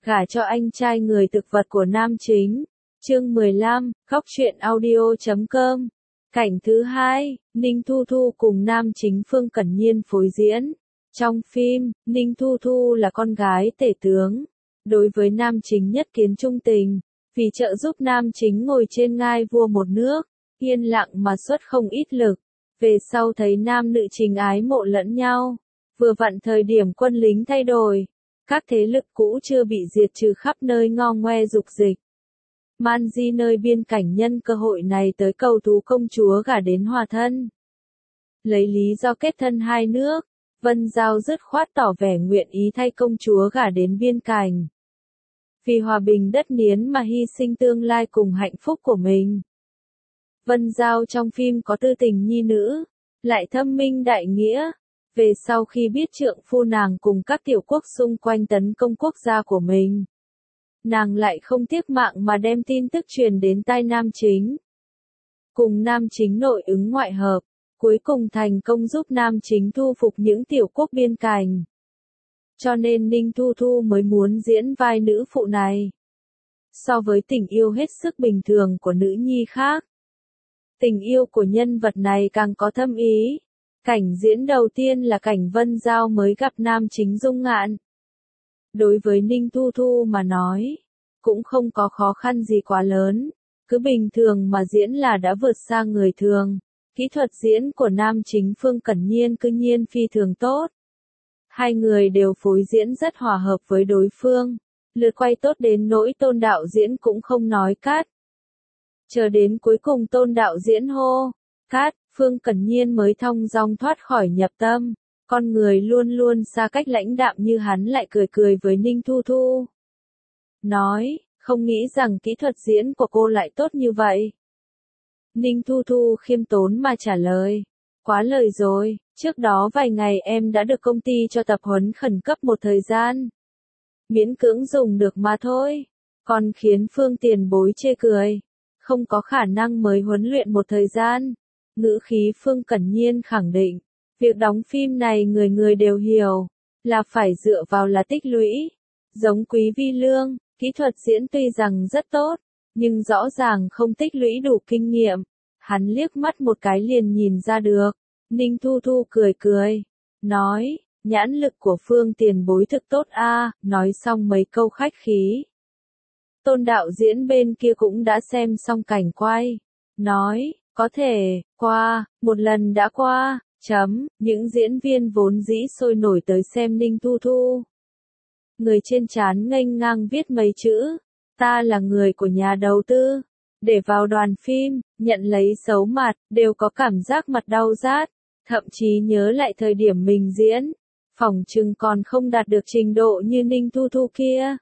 gả cho anh trai người thực vật của nam chính. Chương 15, Góc truyện audio.com. Cảnh thứ 2, Ninh Thu Thu cùng nam chính Phương Cẩn Nhiên phối diễn. Trong phim, Ninh Thu Thu là con gái tể tướng. Đối với nam chính nhất kiến trung tình, vì trợ giúp nam chính ngồi trên ngai vua một nước, yên lặng mà xuất không ít lực. Về sau thấy nam nữ chính ái mộ lẫn nhau, vừa vặn thời điểm quân lính thay đổi, các thế lực cũ chưa bị diệt trừ khắp nơi ngo ngoe dục dịch. Man Di nơi biên cảnh nhân cơ hội này tới cầu thú công chúa gả đến hòa thân. Lấy lý do kết thân hai nước, Vân Giao dứt khoát tỏ vẻ nguyện ý thay công chúa gả đến biên cảnh. Vì hòa bình đất niến mà hy sinh tương lai cùng hạnh phúc của mình. Vân Giao trong phim có tư tình nhi nữ, lại thâm minh đại nghĩa. Về sau khi biết trượng phu nàng cùng các tiểu quốc xung quanh tấn công quốc gia của mình, nàng lại không tiếc mạng mà đem tin tức truyền đến tai nam chính. Cùng nam chính nội ứng ngoại hợp, cuối cùng thành công giúp nam chính thu phục những tiểu quốc biên cảnh. Cho nên Ninh Thu Thu mới muốn diễn vai nữ phụ này. So với tình yêu hết sức bình thường của nữ nhi khác, tình yêu của nhân vật này càng có thâm ý. Cảnh diễn đầu tiên là cảnh Vân Giao mới gặp nam chính Dung Ngạn. Đối với Ninh Thu Thu mà nói, cũng không có khó khăn gì quá lớn, cứ bình thường mà diễn là đã vượt xa người thường. Kỹ thuật diễn của nam chính Phương Cẩn Nhiên cư nhiên phi thường tốt. Hai người đều phối diễn rất hòa hợp với đối phương, lượt quay tốt đến nỗi Tôn đạo diễn cũng không nói cắt. Chờ đến cuối cùng Tôn đạo diễn hô, cắt, Phương Cẩn Nhiên mới thong dong thoát khỏi nhập tâm. Con người luôn luôn xa cách lãnh đạm như hắn lại cười cười với Ninh Thu Thu. Nói, không nghĩ rằng kỹ thuật diễn của cô lại tốt như vậy. Ninh Thu Thu khiêm tốn mà trả lời. Quá lời rồi, trước đó vài ngày em đã được công ty cho tập huấn khẩn cấp một thời gian. Miễn cưỡng dùng được mà thôi. Còn khiến Phương tiền bối chê cười. Không có khả năng mới huấn luyện một thời gian. Ngữ khí Phương Cẩn Nhiên khẳng định. Việc đóng phim này người người đều hiểu. Là phải dựa vào là tích lũy. Giống Quý Vi Lương, kỹ thuật diễn tuy rằng rất tốt, nhưng rõ ràng không tích lũy đủ kinh nghiệm. Hắn liếc mắt một cái liền nhìn ra được. Ninh Thu Thu cười cười. Nói, nhãn lực của Phương tiền bối thực tốt a. Nói xong mấy câu khách khí. Tôn đạo diễn bên kia cũng đã xem xong cảnh quay. Nói, có thể, qua, một lần đã qua, những diễn viên vốn dĩ sôi nổi tới xem Ninh Thu Thu. Người trên trán nghênh ngang viết mấy chữ, ta là người của nhà đầu tư. Để vào đoàn phim, nhận lấy xấu mặt, đều có cảm giác mặt đau rát. Thậm chí nhớ lại thời điểm mình diễn, phỏng chừng còn không đạt được trình độ như Ninh Thu Thu kia.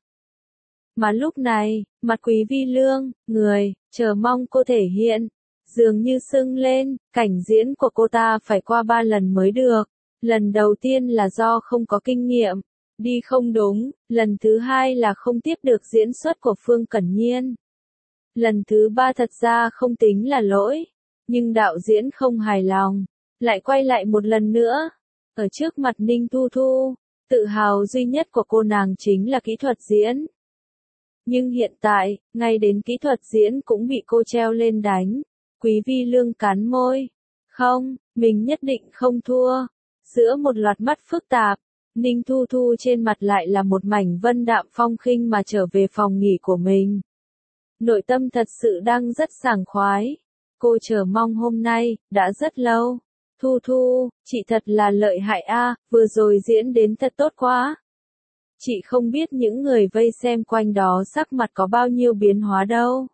Mà lúc này, mặt Quý Vi Lương, người, chờ mong cô thể hiện, dường như sưng lên, cảnh diễn của cô ta phải qua 3 lần mới được. Lần đầu tiên là do không có kinh nghiệm, đi không đúng, lần thứ hai là không tiếp được diễn xuất của Phương Cẩn Nhiên. Lần thứ 3 thật ra không tính là lỗi, nhưng đạo diễn không hài lòng, lại quay lại một lần nữa. Ở trước mặt Ninh Thu Thu, tự hào duy nhất của cô nàng chính là kỹ thuật diễn. Nhưng hiện tại, ngay đến kỹ thuật diễn cũng bị cô treo lên đánh. Quý Vi Lương cắn môi. Không, mình nhất định không thua. Giữa một loạt mắt phức tạp, Ninh Thu Thu trên mặt lại là một mảnh vân đạm phong khinh mà trở về phòng nghỉ của mình. Nội tâm thật sự đang rất sảng khoái. Cô chờ mong hôm nay, đã rất lâu. Thu Thu, chị thật là lợi hại a, vừa rồi diễn đến thật tốt quá. Chị không biết những người vây xem quanh đó sắc mặt có bao nhiêu biến hóa đâu.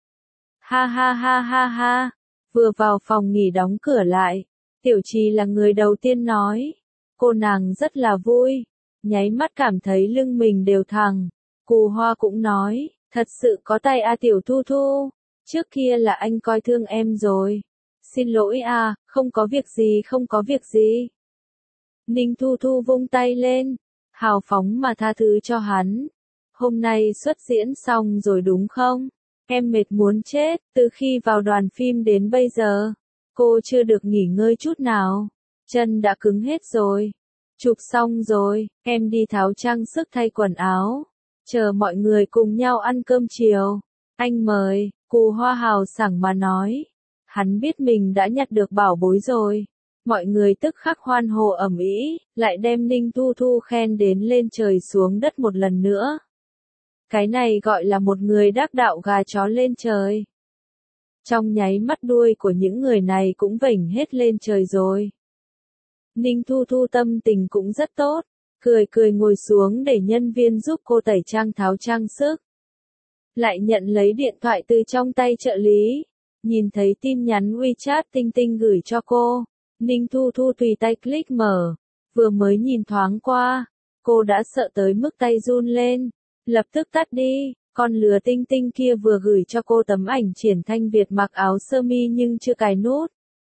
Ha ha ha ha ha. Vừa vào phòng nghỉ đóng cửa lại, Tiểu Trì là người đầu tiên nói. Cô nàng rất là vui, nháy mắt cảm thấy lưng mình đều thẳng. Cù Hoa cũng nói, thật sự có tay a Tiểu Thu Thu, trước kia là anh coi thương em rồi. Xin lỗi a, không có việc gì không có việc gì. Ninh Thu Thu vung tay lên, hào phóng mà tha thứ cho hắn. Hôm nay xuất diễn xong rồi đúng không? Em mệt muốn chết, từ khi vào đoàn phim đến bây giờ, cô chưa được nghỉ ngơi chút nào. Chân đã cứng hết rồi. Chụp xong rồi, em đi tháo trang sức thay quần áo. chờ mọi người cùng nhau ăn cơm chiều. Anh mời, Cù Hoa hào sảng mà nói. Hắn biết mình đã nhặt được bảo bối rồi. Mọi người tức khắc hoan hô ầm ĩ, lại đem Ninh Thu Thu khen đến lên trời xuống đất một lần nữa. Cái này gọi là một người đắc đạo gà chó lên trời. Trong nháy mắt đuôi của những người này cũng vểnh hết lên trời rồi. Ninh Thu Thu tâm tình cũng rất tốt, cười cười ngồi xuống để nhân viên giúp cô tẩy trang tháo trang sức. Lại nhận lấy điện thoại từ trong tay trợ lý, nhìn thấy tin nhắn WeChat Tinh Tinh gửi cho cô, Ninh Thu Thu tùy tay click mở, vừa mới nhìn thoáng qua, cô đã sợ tới mức tay run lên, lập tức tắt đi. Con lừa Tinh Tinh kia vừa gửi cho cô tấm ảnh Triển Thanh Việt mặc áo sơ mi nhưng chưa cài nút,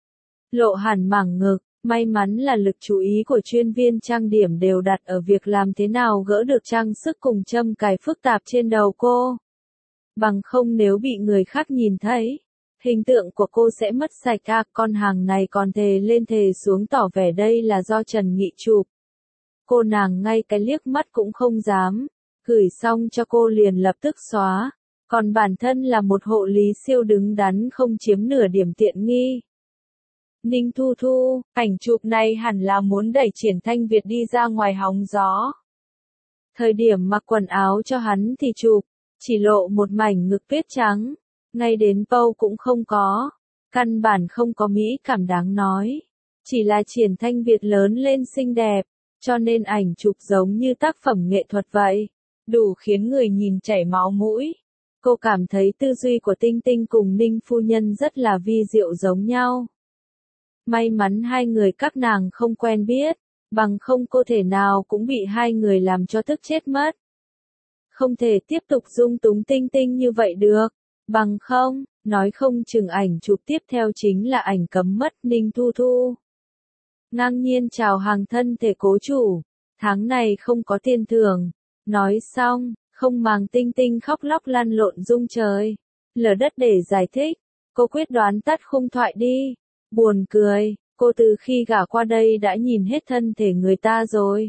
lộ hẳn mảng ngực. May mắn là lực chú ý của chuyên viên trang điểm đều đặt ở việc làm thế nào gỡ được trang sức cùng châm cài phức tạp trên đầu cô. Bằng không nếu bị người khác nhìn thấy, hình tượng của cô sẽ mất sạch. Con hàng này còn thề lên thề xuống tỏ vẻ đây là do Trần Nghị chụp. Cô nàng ngay cái liếc mắt cũng không dám, gửi xong cho cô liền lập tức xóa, còn bản thân là một hộ lý siêu đứng đắn không chiếm nửa điểm tiện nghi. Ninh Thu Thu, ảnh chụp này hẳn là muốn đẩy Triển Thanh Việt đi ra ngoài hóng gió. Thời điểm mặc quần áo cho hắn thì chụp, chỉ lộ một mảnh ngực tuyết trắng, ngay đến pâu cũng không có, căn bản không có mỹ cảm đáng nói. Chỉ là Triển Thanh Việt lớn lên xinh đẹp, cho nên ảnh chụp giống như tác phẩm nghệ thuật vậy, đủ khiến người nhìn chảy máu mũi. Cô cảm thấy tư duy của Tinh Tinh cùng Ninh phu nhân rất là vi diệu giống nhau. May mắn hai người các nàng không quen biết, bằng không cô thể nào cũng bị hai người làm cho tức chết mất. Không thể tiếp tục dung túng Tinh Tinh như vậy được, bằng không, nói không chừng ảnh chụp tiếp theo chính là ảnh cấm mất Ninh Thu Thu. Ngang nhiên chào hàng thân thể cố chủ, tháng này không có tiền thưởng, nói xong, không màng Tinh Tinh khóc lóc lăn lộn rung trời, lở đất để giải thích, cô quyết đoán tắt khung thoại đi. Buồn cười, cô từ khi gả qua đây đã nhìn hết thân thể người ta rồi.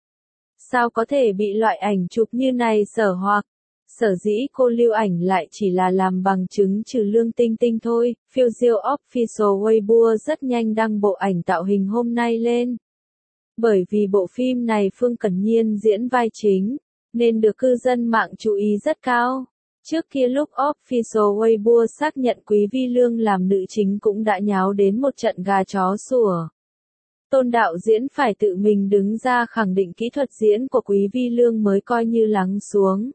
Sao có thể bị loại ảnh chụp như này sở hoặc? Sở dĩ cô lưu ảnh lại chỉ là làm bằng chứng trừ lương Tinh Tinh thôi. Phiêu Diêu Official Weibo rất nhanh đăng bộ ảnh tạo hình hôm nay lên. Bởi vì bộ phim này Phương Cẩn Nhiên diễn vai chính, nên được cư dân mạng chú ý rất cao. Trước kia lúc Official Weibo xác nhận Quý Vi Lương làm nữ chính cũng đã nháo đến một trận gà chó sủa. Tôn đạo diễn phải tự mình đứng ra khẳng định kỹ thuật diễn của Quý Vi Lương mới coi như lắng xuống.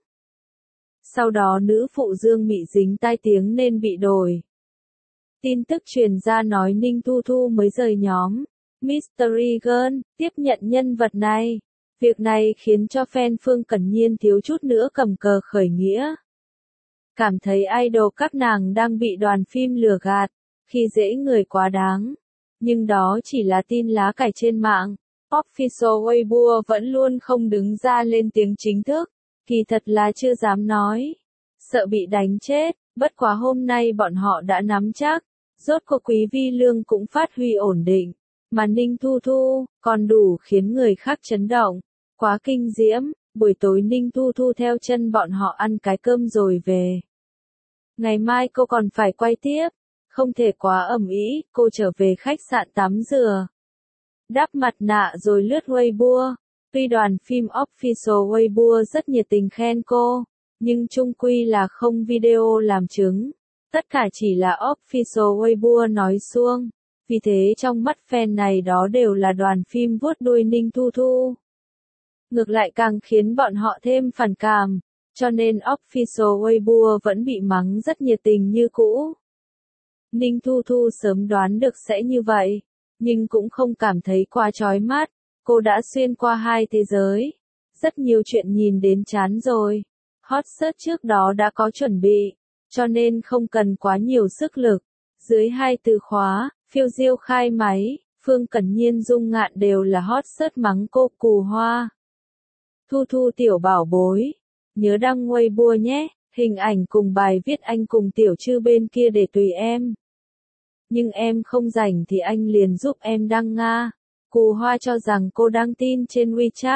Sau đó nữ phụ Dương Mị dính tai tiếng nên bị đổi. Tin tức truyền ra nói Ninh Thu Thu mới rời nhóm Mystery Girl, tiếp nhận nhân vật này. Việc này khiến cho fan Phương Cẩn Nhiên thiếu chút nữa cầm cờ khởi nghĩa. Cảm thấy idol các nàng đang bị đoàn phim lừa gạt, khi dễ người quá đáng. Nhưng đó chỉ là tin lá cải trên mạng. Official Weibo vẫn luôn không đứng ra lên tiếng chính thức, kỳ thật là chưa dám nói. Sợ bị đánh chết, bất quá hôm nay bọn họ đã nắm chắc, rốt cuộc Quý Vi Lương cũng phát huy ổn định, mà Ninh Thu Thu, còn đủ khiến người khác chấn động. Quá kinh diễm, buổi tối Ninh Thu Thu theo chân bọn họ ăn cái cơm rồi về. Ngày mai cô còn phải quay tiếp, không thể quá ầm ĩ, cô trở về khách sạn tắm rửa, đắp mặt nạ rồi lướt Weibo. Tuy đoàn phim Official Weibo rất nhiệt tình khen cô, nhưng chung quy là không video làm chứng. Tất cả chỉ là Official Weibo nói suông, vì thế trong mắt fan này đó đều là đoàn phim vuốt đuôi Ninh Thu Thu. Ngược lại càng khiến bọn họ thêm phản cảm, cho nên Official Weibo vẫn bị mắng rất nhiệt tình như cũ. Ninh Thu Thu sớm đoán được sẽ như vậy, nhưng cũng không cảm thấy quá chói mắt. Cô đã xuyên qua hai thế giới, rất nhiều chuyện nhìn đến chán rồi. Hot search trước đó đã có chuẩn bị, cho nên không cần quá nhiều sức lực. Dưới hai từ khóa, phiêu diêu khai máy, Phương Cẩn Nhiên Dung Ngạn đều là hot search mắng cô Cù Hoa. Thu Thu tiểu bảo bối, nhớ đăng Weibo nhé, hình ảnh cùng bài viết anh cùng tiểu chư bên kia để tùy em. Nhưng em không rảnh thì anh liền giúp em đăng nga. Cù Hoa cho rằng cô đăng tin trên WeChat,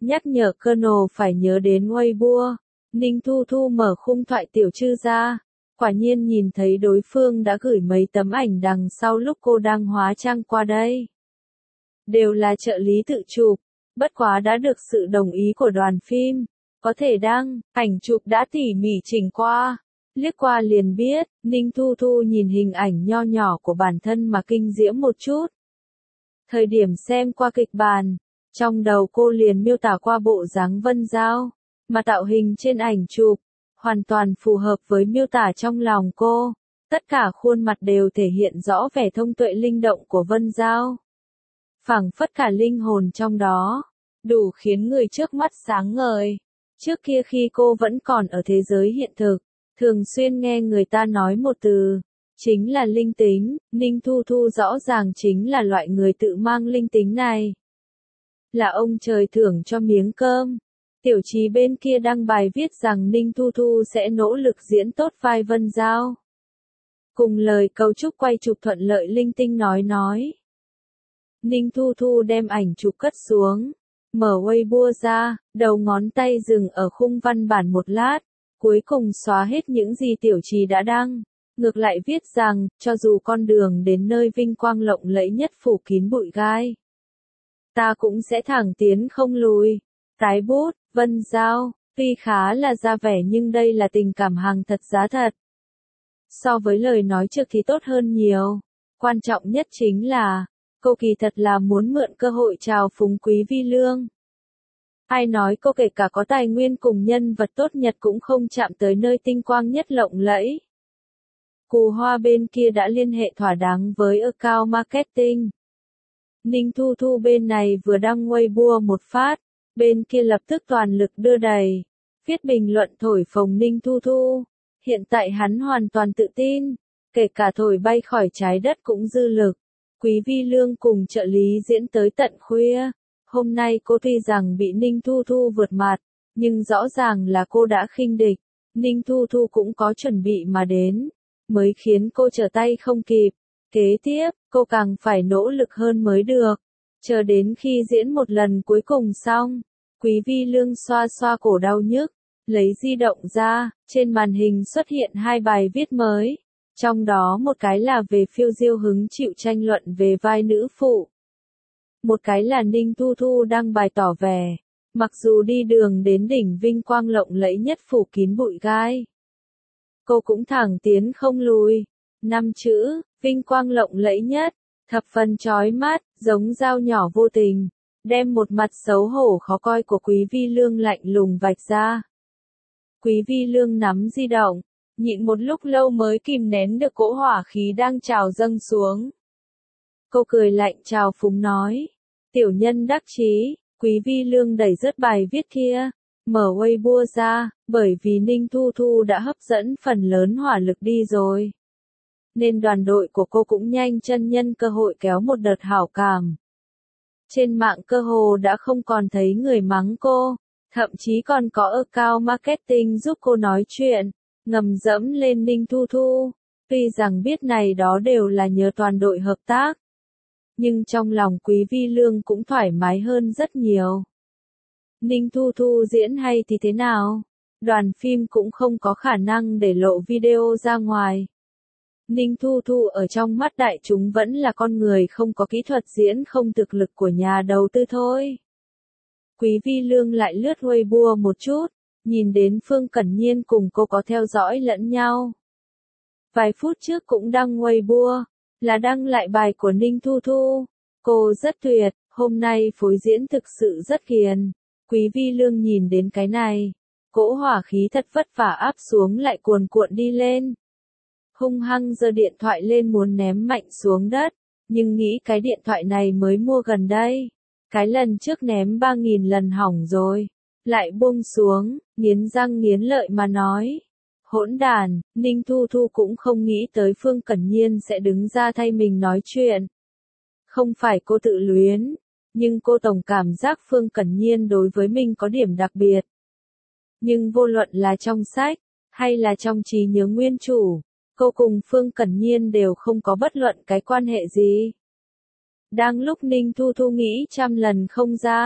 Nhắc nhở Colonel phải nhớ đến Weibo. Ninh Thu Thu mở khung thoại tiểu trư ra. Quả nhiên nhìn thấy đối phương đã gửi mấy tấm ảnh đằng sau lúc cô đang hóa trang qua đây. Đều là trợ lý tự chụp, bất quá đã được sự đồng ý của đoàn phim. Có thể đăng, ảnh chụp đã tỉ mỉ chỉnh qua. Liếc qua liền biết, Ninh Thu Thu nhìn hình ảnh nho nhỏ của bản thân mà kinh diễm một chút. Thời điểm xem qua kịch bản, trong đầu cô liền miêu tả qua bộ dáng Vân Giao, mà tạo hình trên ảnh chụp, hoàn toàn phù hợp với miêu tả trong lòng cô. Tất cả khuôn mặt đều thể hiện rõ vẻ thông tuệ linh động của Vân Giao. Phảng phất cả linh hồn trong đó, đủ khiến người trước mắt sáng ngời. Trước kia khi cô vẫn còn ở thế giới hiện thực, thường xuyên nghe người ta nói một từ, chính là linh tính. Ninh Thu Thu rõ ràng chính là loại người tự mang linh tính này. Là ông trời thưởng cho miếng cơm. Tiểu Trí bên kia đăng bài viết rằng Ninh Thu Thu sẽ nỗ lực diễn tốt vai Vân Giao. Cùng lời cầu chúc quay chụp thuận lợi linh tinh nói. Ninh Thu Thu đem ảnh chụp cất xuống, mở Weibo ra, đầu ngón tay dừng ở khung văn bản một lát, cuối cùng xóa hết những gì Tiểu Trí đã đăng. Ngược lại viết rằng, cho dù con đường đến nơi vinh quang lộng lẫy nhất phủ kín bụi gai, ta cũng sẽ thẳng tiến không lùi. Tái bút, Vân Giao, tuy khá là ra vẻ nhưng đây là tình cảm hàng thật giá thật. So với lời nói trước thì tốt hơn nhiều. Quan trọng nhất chính là, cô kỳ thật là muốn mượn cơ hội chào phúng Quý Vi Lương. Ai nói cô kể cả có tài nguyên cùng nhân vật tốt nhất cũng không chạm tới nơi tinh quang nhất lộng lẫy. Cù Hoa bên kia đã liên hệ thỏa đáng với account marketing. Ninh Thu Thu bên này vừa đăng Weibo một phát, bên kia lập tức toàn lực đưa đẩy, viết bình luận thổi phồng Ninh Thu Thu. Hiện tại hắn hoàn toàn tự tin, kể cả thổi bay khỏi trái đất cũng dư lực. Quý Vi Lương cùng trợ lý diễn tới tận khuya. Hôm nay cô tuy rằng bị Ninh Thu Thu vượt mặt, nhưng rõ ràng là cô đã khinh địch. Ninh Thu Thu cũng có chuẩn bị mà đến, mới khiến cô trở tay không kịp. Kế tiếp, cô càng phải nỗ lực hơn mới được. Chờ đến khi diễn một lần cuối cùng xong, Quý Vi Lương xoa xoa cổ đau nhức, lấy di động ra, trên màn hình xuất hiện hai bài viết mới. Trong đó một cái là về Phiêu Diêu hứng chịu tranh luận về vai nữ phụ. Một cái là Ninh Thu Thu đăng bài tỏ vẻ, mặc dù đi đường đến đỉnh vinh quang lộng lẫy nhất phủ kín bụi gai, cô cũng thẳng tiến không lùi. 5 chữ, vinh quang lộng lẫy nhất, thập phần chói mắt, giống dao nhỏ vô tình, đem một mặt xấu hổ khó coi của Quý Vi Lương lạnh lùng vạch ra. Quý Vi Lương nắm di động, nhịn một lúc lâu mới kìm nén được cỗ hỏa khí đang trào dâng xuống. Cô cười lạnh chào phúng nói, tiểu nhân đắc chí. Quý Vi Lương đẩy rớt bài viết kia, mở Weibo ra, bởi vì Ninh Thu Thu đã hấp dẫn phần lớn hỏa lực đi rồi, nên đoàn đội của cô cũng nhanh chân nhân cơ hội kéo một đợt hảo cảm. Trên mạng cơ hồ đã không còn thấy người mắng cô, thậm chí còn có account marketing giúp cô nói chuyện, ngầm dẫm lên Ninh Thu Thu. Tuy rằng biết này đó đều là nhờ toàn đội hợp tác, nhưng trong lòng Quý Vi Lương cũng thoải mái hơn rất nhiều. Ninh Thu Thu diễn hay thì thế nào? Đoàn phim cũng không có khả năng để lộ video ra ngoài. Ninh Thu Thu ở trong mắt đại chúng vẫn là con người không có kỹ thuật diễn không thực lực của nhà đầu tư thôi. Quý Vi Lương lại lướt Weibo một chút, nhìn đến Phương Cẩn Nhiên cùng cô có theo dõi lẫn nhau. Vài phút trước cũng đăng Weibo, là đăng lại bài của Ninh Thu Thu. Cô rất tuyệt, hôm nay phối diễn thực sự rất hiền. Quý Vi Lương nhìn đến cái này, cỗ hỏa khí thật vất vả áp xuống lại cuồn cuộn đi lên. Hung hăng giơ điện thoại lên muốn ném mạnh xuống đất, nhưng nghĩ cái điện thoại này mới mua gần đây. Cái lần trước ném 3.000 lần hỏng rồi. Lại buông xuống, nghiến răng nghiến lợi mà nói. Hỗn đàn, Ninh Thu Thu cũng không nghĩ tới Phương Cẩn Nhiên sẽ đứng ra thay mình nói chuyện. Không phải cô tự luyến, nhưng cô tổng cảm giác Phương Cẩn Nhiên đối với mình có điểm đặc biệt. Nhưng vô luận là trong sách, hay là trong trí nhớ nguyên chủ, cô cùng Phương Cẩn Nhiên đều không có bất luận cái quan hệ gì. Đang lúc Ninh Thu Thu nghĩ trăm lần không ra,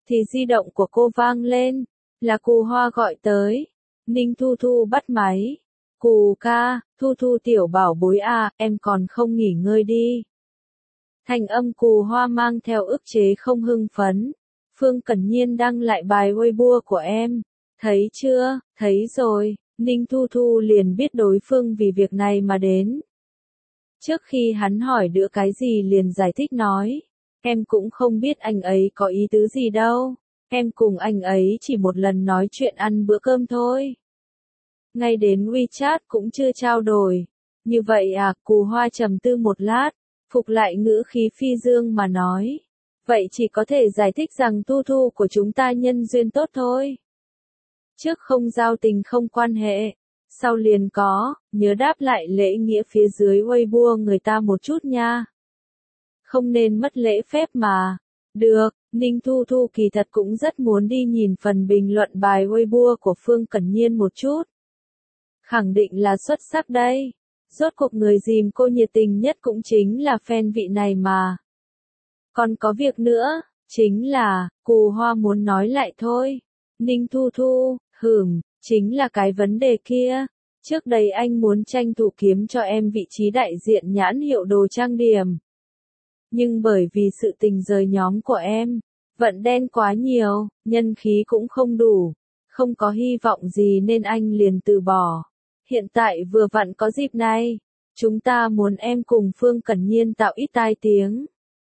thì di động của cô vang lên, là Cù Hoa gọi tới. Ninh Thu Thu bắt máy. Cù ca, Thu Thu tiểu bảo bối à, em còn không nghỉ ngơi đi. Thanh âm Cù Hoa mang theo ức chế không hưng phấn. Phương Cẩn Nhiên đăng lại bài Weibo của em. Thấy chưa, thấy rồi, Ninh Thu Thu liền biết đối phương vì việc này mà đến. Trước khi hắn hỏi đứa cái gì liền giải thích nói. Em cũng không biết anh ấy có ý tứ gì đâu. Em cùng anh ấy chỉ một lần nói chuyện ăn bữa cơm thôi. Ngay đến WeChat cũng chưa trao đổi. Như vậy à, Cù Hoa trầm tư một lát, phục lại ngữ khí phi dương mà nói. Vậy chỉ có thể giải thích rằng Thu Thu của chúng ta nhân duyên tốt thôi. Trước không giao tình không quan hệ, sau liền có, nhớ đáp lại lễ nghĩa phía dưới Weibo người ta một chút nha. Không nên mất lễ phép mà. Được, Ninh Thu Thu kỳ thật cũng rất muốn đi nhìn phần bình luận bài Weibo của Phương Cẩn Nhiên một chút. Khẳng định là xuất sắc đây. Rốt cuộc người dìm cô nhiệt tình nhất cũng chính là fan vị này mà. Còn có việc nữa, chính là, Cù Hoa muốn nói lại thôi. Ninh Thu Thu, chính là cái vấn đề kia. Trước đây anh muốn tranh thủ kiếm cho em vị trí đại diện nhãn hiệu đồ trang điểm. Nhưng bởi vì sự tình rời nhóm của em, vận đen quá nhiều, nhân khí cũng không đủ, không có hy vọng gì nên anh liền từ bỏ. Hiện tại vừa vặn có dịp này, chúng ta muốn em cùng Phương Cẩn Nhiên tạo ít tai tiếng.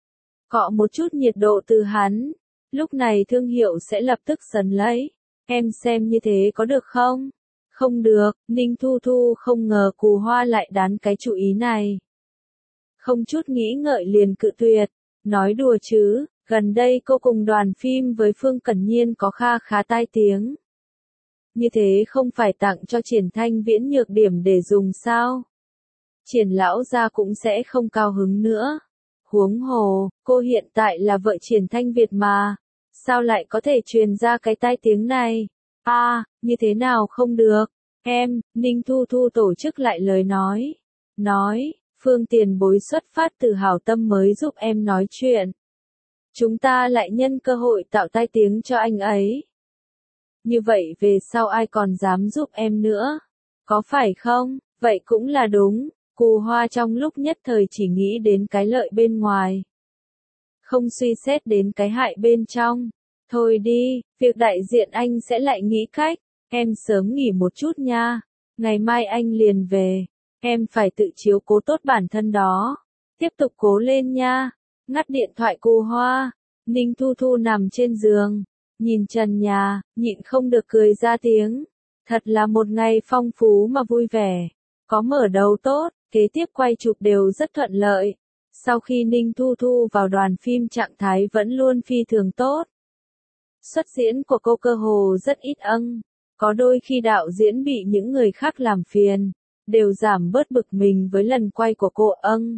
Cọ một chút nhiệt độ từ hắn, lúc này thương hiệu sẽ lập tức sấn lấy. Em xem như thế có được không? Không được, Ninh Thu Thu không ngờ Cù Hoa lại đán cái chủ ý này. Không chút nghĩ ngợi liền cự tuyệt, nói đùa chứ, gần đây cô cùng đoàn phim với Phương Cẩn Nhiên có kha khá tai tiếng. Như thế không phải tặng cho Triển Thanh Viễn nhược điểm để dùng sao? Triển lão gia cũng sẽ không cao hứng nữa. Huống hồ, cô hiện tại là vợ Triển Thanh Việt mà, sao lại có thể truyền ra cái tai tiếng này? Như thế nào không được? Em, Ninh Thu Thu tổ chức lại lời nói, Phương tiền bối xuất phát từ hảo tâm mới giúp em nói chuyện. Chúng ta lại nhân cơ hội tạo tai tiếng cho anh ấy. Như vậy về sau ai còn dám giúp em nữa? Có phải không? Vậy cũng là đúng. Cù Hoa trong lúc nhất thời chỉ nghĩ đến cái lợi bên ngoài. Không suy xét đến cái hại bên trong. Thôi đi, việc đại diện anh sẽ lại nghĩ cách. Em sớm nghỉ một chút nha. Ngày mai anh liền về. Em phải tự chiếu cố tốt bản thân đó. Tiếp tục cố lên nha. Ngắt điện thoại Cù Hoa. Ninh Thu Thu nằm trên giường. Nhìn trần nhà, nhịn không được cười ra tiếng. Thật là một ngày phong phú mà vui vẻ. Có mở đầu tốt, kế tiếp quay chụp đều rất thuận lợi. Sau khi Ninh Thu Thu vào đoàn phim trạng thái vẫn luôn phi thường tốt. Xuất diễn của cô cơ hồ rất ít có đôi khi đạo diễn bị những người khác làm phiền, đều giảm bớt bực mình với lần quay của cô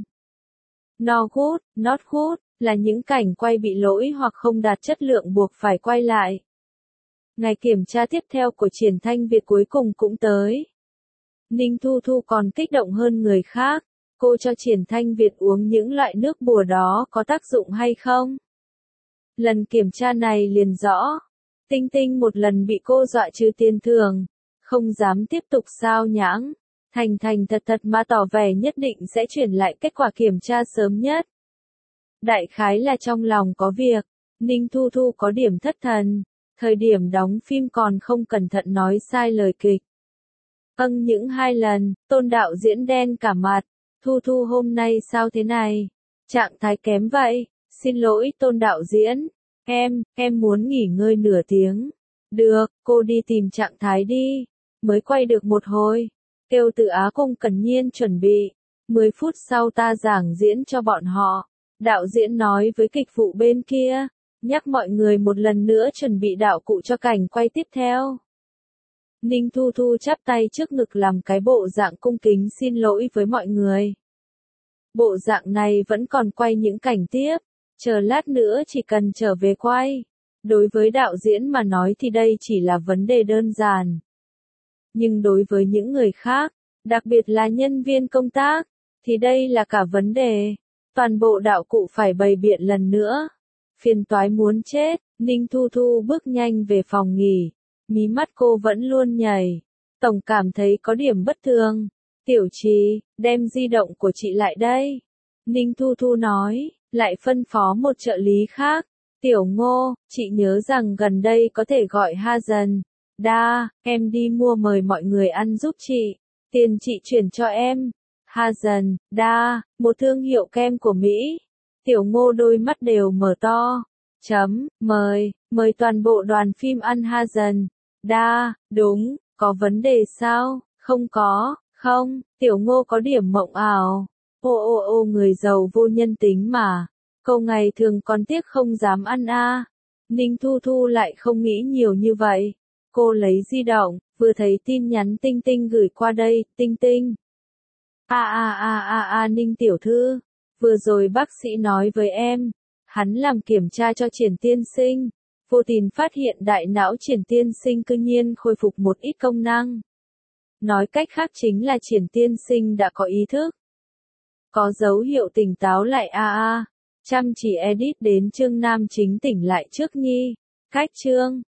No good, not good, là những cảnh quay bị lỗi hoặc không đạt chất lượng buộc phải quay lại. Ngày kiểm tra tiếp theo của Triển Thanh Việt cuối cùng cũng tới. Ninh Thu Thu còn kích động hơn người khác, cô cho Triển Thanh Việt uống những loại nước bùa đó có tác dụng hay không? Lần kiểm tra này liền rõ, Tinh Tinh một lần bị cô dọa trừ tiền thưởng, không dám tiếp tục sao nhãng, thành thật mà tỏ vẻ nhất định sẽ chuyển lại kết quả kiểm tra sớm nhất. Đại khái là trong lòng có việc, Ninh Thu Thu có điểm thất thần, thời điểm đóng phim còn không cẩn thận nói sai lời kịch. Những 2 lần, Tôn đạo diễn đen cả mặt, Thu Thu hôm nay sao thế này? Trạng thái kém vậy, xin lỗi Tôn đạo diễn, em muốn nghỉ ngơi nửa tiếng. Được, cô đi tìm trạng thái đi, mới quay được một hồi, kêu Từ Á cùng Cẩn Nhiên chuẩn bị, 10 phút sau ta giảng diễn cho bọn họ. Đạo diễn nói với kịch vụ bên kia, nhắc mọi người một lần nữa chuẩn bị đạo cụ cho cảnh quay tiếp theo. Ninh Thu Thu chắp tay trước ngực làm cái bộ dạng cung kính xin lỗi với mọi người. Bộ dạng này vẫn còn quay những cảnh tiếp, chờ lát nữa chỉ cần trở về quay. Đối với đạo diễn mà nói thì đây chỉ là vấn đề đơn giản. Nhưng đối với những người khác, đặc biệt là nhân viên công tác, thì đây là cả vấn đề. Toàn bộ đạo cụ phải bày biện lần nữa. Phiền toái muốn chết, Ninh Thu Thu bước nhanh về phòng nghỉ, mí mắt cô vẫn luôn nhảy. Tổng cảm thấy có điểm bất thường. Tiểu Trì, đem di động của chị lại đây. Ninh Thu Thu nói, lại phân phó một trợ lý khác. Tiểu Ngô, chị nhớ rằng gần đây có thể gọi Hazen. Đa, em đi mua mời mọi người ăn giúp chị. Tiền chị chuyển cho em. Hazen, Đa, một thương hiệu kem của Mỹ. Tiểu Ngô đôi mắt đều mở to. Mời toàn bộ đoàn phim ăn Hazen. Đa, đúng, có vấn đề sao? Không có, không, Tiểu Ngô có điểm mộng ảo. Ô người giàu vô nhân tính mà. Câu ngày thường còn tiếc không dám ăn a. Ninh Thu Thu lại không nghĩ nhiều như vậy. Cô lấy di động, vừa thấy tin nhắn Tinh Tinh gửi qua đây, Tinh Tinh. Ninh tiểu thư, vừa rồi bác sĩ nói với em, hắn làm kiểm tra cho Triển tiên sinh, vô tình phát hiện đại não Triển tiên sinh cư nhiên khôi phục một ít công năng. Nói cách khác chính là Triển tiên sinh đã có ý thức. Có dấu hiệu tỉnh táo lại Chăm chỉ edit đến chương nam chính tỉnh lại trước nhi. Cách chương.